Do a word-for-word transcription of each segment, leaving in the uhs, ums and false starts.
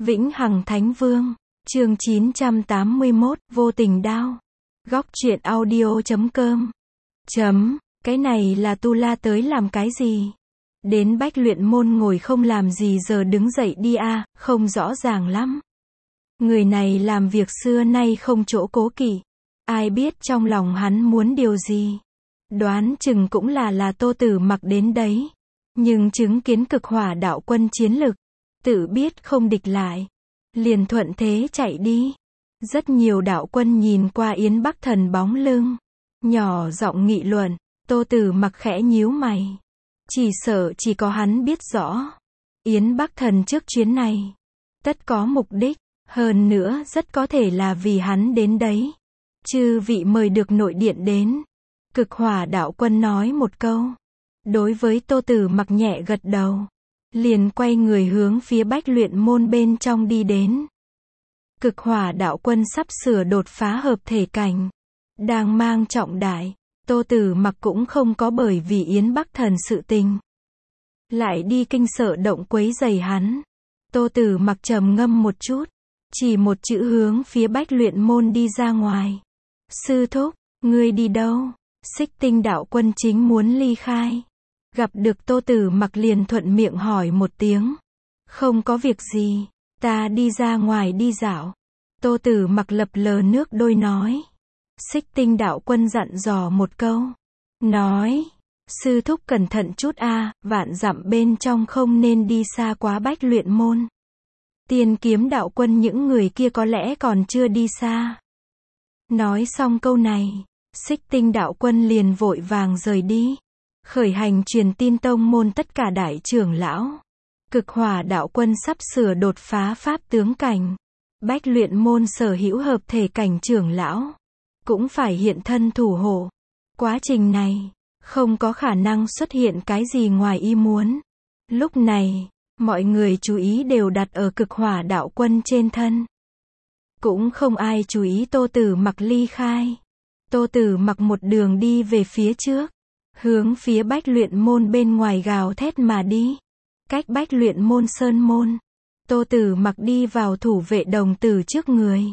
Vĩnh Hằng Thánh Vương, chương chín trăm tám mươi mốt, vô tình đao. Góc truyện audio chấm com. Chấm, cái này là Tu La tới làm cái gì? Đến Bách Luyện Môn ngồi không làm gì giờ đứng dậy đi à, không rõ ràng lắm. Người này làm việc xưa nay không chỗ cố kỵ. Ai biết trong lòng hắn muốn điều gì? Đoán chừng cũng là là Tô Tử Mặc đến đấy. Nhưng chứng kiến cực hỏa đạo quân chiến lực, tự biết không địch lại, liền thuận thế chạy đi. Rất nhiều đạo quân nhìn qua Yến Bắc Thần bóng lưng, nhỏ giọng nghị luận. Tô Tử Mặc khẽ nhíu mày. Chỉ sợ chỉ có hắn biết rõ. Yến Bắc Thần trước chuyến này, tất có mục đích, hơn nữa rất có thể là vì hắn đến đấy. Chư vị mời được nội điện đến. Cực hỏa đạo quân nói một câu. Đối với Tô Tử Mặc nhẹ gật đầu, liền quay người hướng phía Bách Luyện Môn bên trong đi đến. Cực hỏa đạo quân sắp sửa đột phá hợp thể cảnh, đang mang trọng đại. Tô Tử Mặc cũng không có bởi vì Yến Bắc Thần sự tình lại đi kinh sợ động quấy rầy hắn. Tô Tử Mặc trầm ngâm một chút, chỉ một chữ hướng phía Bách Luyện Môn đi ra ngoài. Sư thúc, ngươi đi đâu? Xích Tinh đạo quân chính muốn ly khai, gặp được Tô Tử Mặc liền thuận miệng hỏi một tiếng. Không có việc gì, ta đi ra ngoài đi dạo. Tô Tử Mặc lập lờ nước đôi nói. Xích Tinh đạo quân dặn dò một câu, nói, sư thúc cẩn thận chút a, vạn dặm bên trong không nên đi xa quá Bách Luyện Môn. Tiên Kiếm đạo quân những người kia có lẽ còn chưa đi xa. Nói xong câu này, Xích Tinh đạo quân liền vội vàng rời đi, khởi hành truyền tin tông môn tất cả đại trưởng lão. Cực hỏa đạo quân sắp sửa đột phá pháp tướng cảnh, Bách Luyện Môn sở hữu hợp thể cảnh trưởng lão cũng phải hiện thân thủ hộ. Quá trình này không có khả năng xuất hiện cái gì ngoài ý muốn. Lúc này, mọi người chú ý đều đặt ở cực hỏa đạo quân trên thân. Cũng không ai chú ý Tô Tử Mặc ly khai. Tô Tử Mặc một đường đi về phía trước, hướng phía Bách Luyện Môn bên ngoài gào thét mà đi. Cách Bách Luyện Môn sơn môn, Tô Tử Mặc đi vào thủ vệ đồng tử trước người,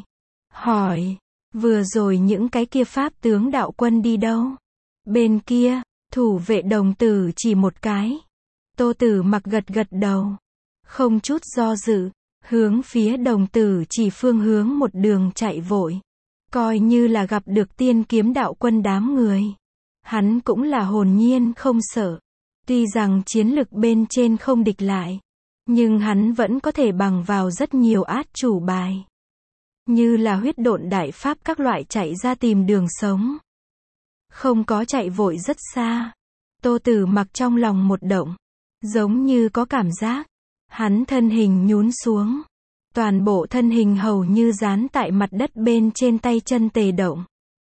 hỏi, vừa rồi những cái kia pháp tướng đạo quân đi đâu? Bên kia, thủ vệ đồng tử chỉ một cái. Tô Tử Mặc gật gật đầu, không chút do dự, hướng phía đồng tử chỉ phương hướng một đường chạy vội. Coi như là gặp được Tiên Kiếm đạo quân đám người, hắn cũng là hồn nhiên không sợ. Tuy rằng chiến lực bên trên không địch lại, nhưng hắn vẫn có thể bằng vào rất nhiều át chủ bài, như là huyết độn đại pháp các loại chạy ra tìm đường sống. Không có chạy vội rất xa. Tô Tử Mặc trong lòng một động, giống như có cảm giác. Hắn thân hình nhún xuống, toàn bộ thân hình hầu như dán tại mặt đất bên trên, tay chân tề động.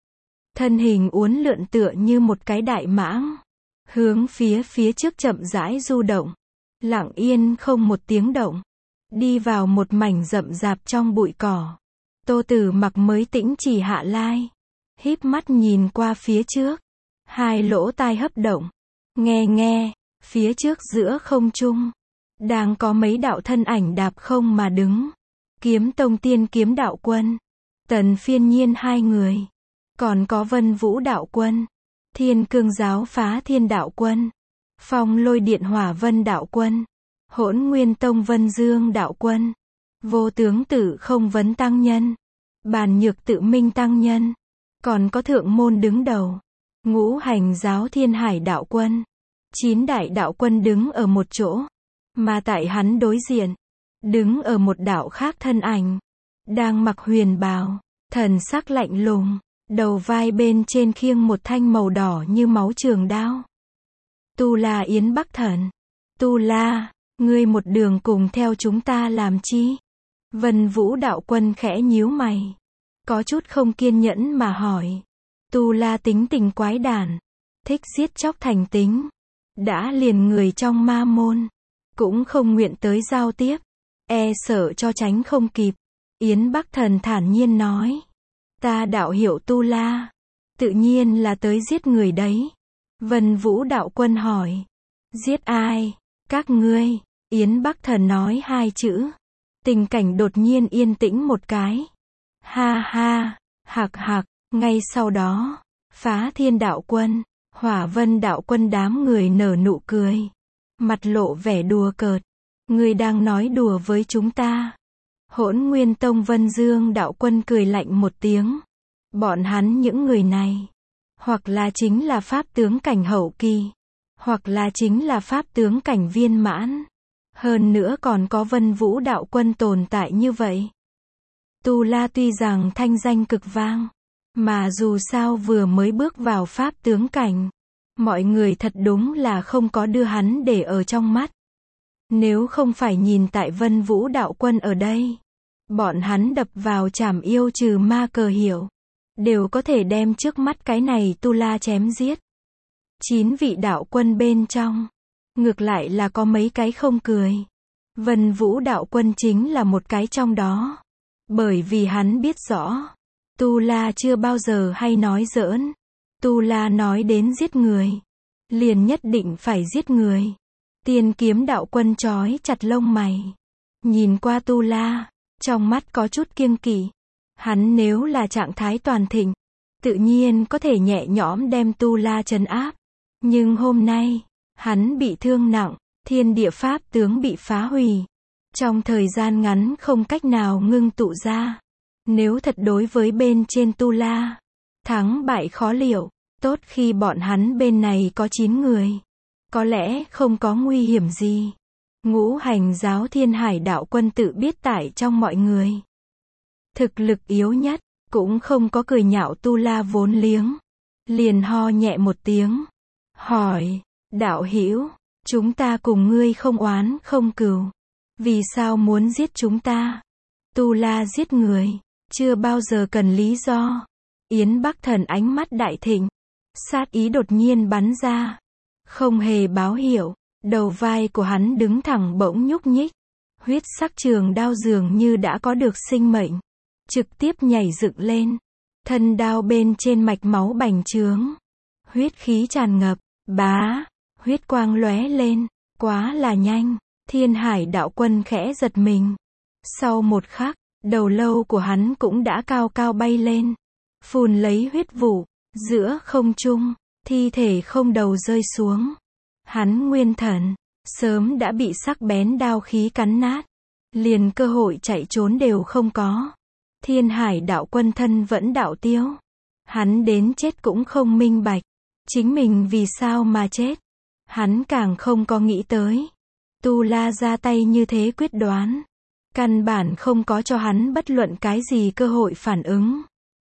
Thân hình uốn lượn tựa như một cái đại mãng, hướng phía phía trước chậm rãi du động, lặng yên không một tiếng động, đi vào một mảnh rậm rạp trong bụi cỏ. Tô Tử Mặc mới tĩnh chỉ hạ lai, híp mắt nhìn qua phía trước, hai lỗ tai hấp động, nghe nghe, phía trước giữa không trung, đang có mấy đạo thân ảnh đạp không mà đứng. Kiếm Tông Tiên Kiếm đạo quân, Tần Phiên Nhiên hai người, còn có Vân Vũ đạo quân, Thiên Cương giáo Phá Thiên đạo quân, Phong Lôi Điện Hỏa Vân đạo quân, Hỗn Nguyên Tông Vân Dương đạo quân, Vô Tướng Tử Không Vấn tăng nhân, Bàn Nhược Tự Minh tăng nhân, còn có thượng môn đứng đầu, Ngũ Hành giáo Thiên Hải đạo quân. Chín đại đạo quân đứng ở một chỗ, mà tại hắn đối diện, đứng ở một đạo khác thân ảnh, đang mặc huyền bào, thần sắc lạnh lùng, đầu vai bên trên khiêng một thanh màu đỏ như máu trường đao. Tu La Yến Bắc Thần. Tu La, ngươi một đường cùng theo chúng ta làm chi? Vân Vũ đạo quân khẽ nhíu mày, có chút không kiên nhẫn mà hỏi. Tu La tính tình quái đản, thích giết chóc thành tính, đã liền người trong ma môn cũng không nguyện tới giao tiếp, e sợ cho tránh không kịp. Yến Bắc Thần thản nhiên nói, ta đạo hiệu Tu La, tự nhiên là tới giết người đấy. Vân Vũ đạo quân hỏi, giết ai? Các ngươi. Yến Bắc Thần nói hai chữ, Tình cảnh đột nhiên yên tĩnh một cái. Ha ha, hạc hạc, ngay sau đó, Phá Thiên đạo quân, Hỏa Vân đạo quân đám người nở nụ cười. Mặt lộ vẻ đùa cợt. Ngươi đang nói đùa với chúng ta. Hỗn Nguyên Tông Vân Dương đạo quân cười lạnh một tiếng. Bọn hắn những người này, hoặc là chính là pháp tướng cảnh hậu kỳ, hoặc là chính là pháp tướng cảnh viên mãn. Hơn nữa còn có Vân Vũ đạo quân tồn tại như vậy. Tu La tuy rằng thanh danh cực vang, mà dù sao vừa mới bước vào pháp tướng cảnh, mọi người thật đúng là không có đưa hắn để ở trong mắt. Nếu không phải nhìn tại Vân Vũ đạo quân ở đây, bọn hắn đập vào trảm yêu trừ ma cờ hiệu, đều có thể đem trước mắt cái này Tu La chém giết. Chín vị đạo quân bên trong, ngược lại là có mấy cái không cười. Vân Vũ đạo quân chính là một cái trong đó. Bởi vì hắn biết rõ, Tu La chưa bao giờ hay nói giỡn. Tu La nói đến giết người, liền nhất định phải giết người. Tiên Kiếm đạo quân trói chặt lông mày, nhìn qua Tu La, trong mắt có chút kiêng kỵ. Hắn nếu là trạng thái toàn thịnh, tự nhiên có thể nhẹ nhõm đem Tu La trấn áp. Nhưng hôm nay, hắn bị thương nặng, thiên địa pháp tướng bị phá hủy. Trong thời gian ngắn không cách nào ngưng tụ ra. Nếu thật đối với bên trên Tu La, thắng bại khó liệu. Tốt khi bọn hắn bên này có chín người, có lẽ không có nguy hiểm gì. Ngũ Hành giáo Thiên Hải đạo quân tự biết tại trong mọi người, thực lực yếu nhất, cũng không có cười nhạo Tu La vốn liếng. Liền ho nhẹ một tiếng, hỏi, đạo hữu, chúng ta cùng ngươi không oán không cừu, vì sao muốn giết chúng ta? Tu La giết người, chưa bao giờ cần lý do. Yến Bắc Thần ánh mắt đại thịnh, sát ý đột nhiên bắn ra, không hề báo hiệu, đầu vai của hắn đứng thẳng bỗng nhúc nhích, huyết sắc trường đao dường như đã có được sinh mệnh, trực tiếp nhảy dựng lên, thân đao bên trên mạch máu bành trướng, huyết khí tràn ngập, bá, huyết quang lóe lên, quá là nhanh. Thiên Hải đạo quân khẽ giật mình. Sau một khắc, đầu lâu của hắn cũng đã cao cao bay lên, phun lấy huyết vụ, giữa không trung, thi thể không đầu rơi xuống. Hắn nguyên thần, sớm đã bị sắc bén đao khí cắn nát, liền cơ hội chạy trốn đều không có. Thiên Hải đạo quân thân vẫn đạo tiêu. Hắn đến chết cũng không minh bạch, chính mình vì sao mà chết. Hắn càng không có nghĩ tới. Tu La ra tay như thế quyết đoán, căn bản không có cho hắn bất luận cái gì cơ hội phản ứng.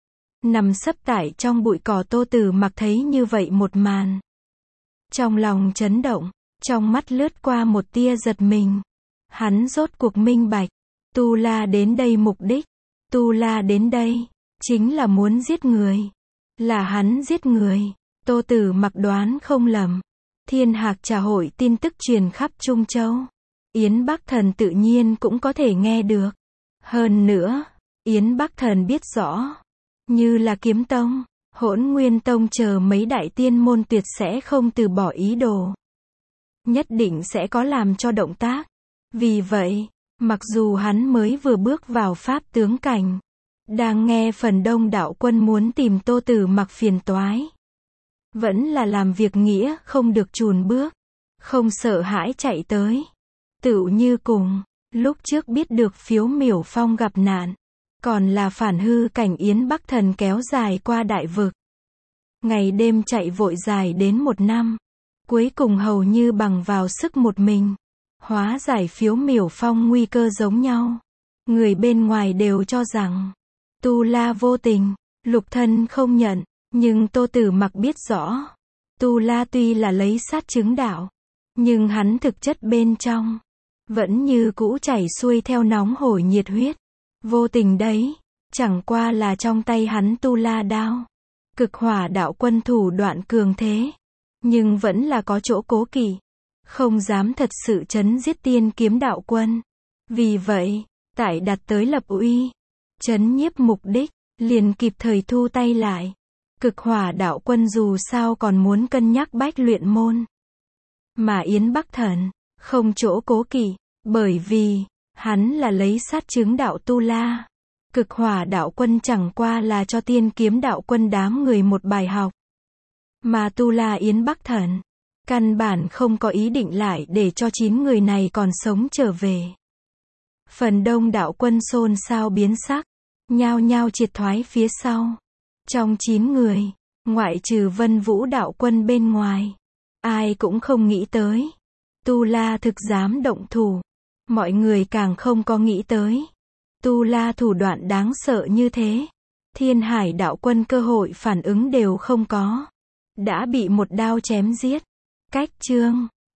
Nằm sấp tại trong bụi cỏ Tô Tử Mặc thấy như vậy một màn, trong lòng chấn động, trong mắt lướt qua một tia giật mình. Hắn rốt cuộc minh bạch, Tu La đến đây mục đích, Tu La đến đây, chính là muốn giết người. Là hắn giết người, Tô Tử Mặc đoán không lầm. Thiên Hạc Trà hội tin tức truyền khắp Trung Châu. Yến Bắc Thần tự nhiên cũng có thể nghe được. Hơn nữa, Yến Bắc Thần biết rõ, như là Kiếm Tông, Hỗn Nguyên Tông chờ mấy đại tiên môn tuyệt sẽ không từ bỏ ý đồ. Nhất định sẽ có làm cho động tác. Vì vậy, mặc dù hắn mới vừa bước vào pháp tướng cảnh, đang nghe phần đông đạo quân muốn tìm Tô Tử Mặc phiền toái, vẫn là làm việc nghĩa không được chùn bước, không sợ hãi chạy tới. Tựu như cùng, lúc trước biết được Phiếu Miểu Phong gặp nạn, còn là phản hư cảnh Yến Bắc Thần kéo dài qua đại vực. Ngày đêm chạy vội dài đến một năm, cuối cùng hầu như bằng vào sức một mình, hóa giải Phiếu Miểu Phong nguy cơ giống nhau. Người bên ngoài đều cho rằng, Tu La vô tình, lục thân không nhận. Nhưng Tô Tử Mặc biết rõ, Tu La tuy là lấy sát chứng đạo, nhưng hắn thực chất bên trong, vẫn như cũ chảy xuôi theo nóng hổi nhiệt huyết. Vô tình đấy, chẳng qua là trong tay hắn Tu La đao. Cực Hỏa đạo quân thủ đoạn cường thế, nhưng vẫn là có chỗ cố kỵ, không dám thật sự trấn giết Tiên Kiếm đạo quân. Vì vậy, tại đặt tới lập uy, trấn nhiếp mục đích, liền kịp thời thu tay lại. Cực Hỏa đạo quân dù sao còn muốn cân nhắc bách luyện môn. Mà Yến Bắc Thần, không chỗ cố kỵ, bởi vì, Hắn là lấy sát chứng đạo Tu La. Cực hỏa đạo quân chẳng qua là cho tiên kiếm đạo quân đám người một bài học. Mà Tu La Yến Bắc Thần, căn bản không có ý định lại để cho chín người này còn sống trở về. Phần đông đạo quân xôn xao biến sắc, nhao nhao triệt thoái phía sau. Trong chín người, ngoại trừ Vân Vũ đạo quân bên ngoài, ai cũng không nghĩ tới Tu La thực dám động thủ. Mọi người càng không có nghĩ tới Tu La thủ đoạn đáng sợ như thế. Thiên Hải đạo quân cơ hội phản ứng đều không có, đã bị một đao chém giết. Cách chương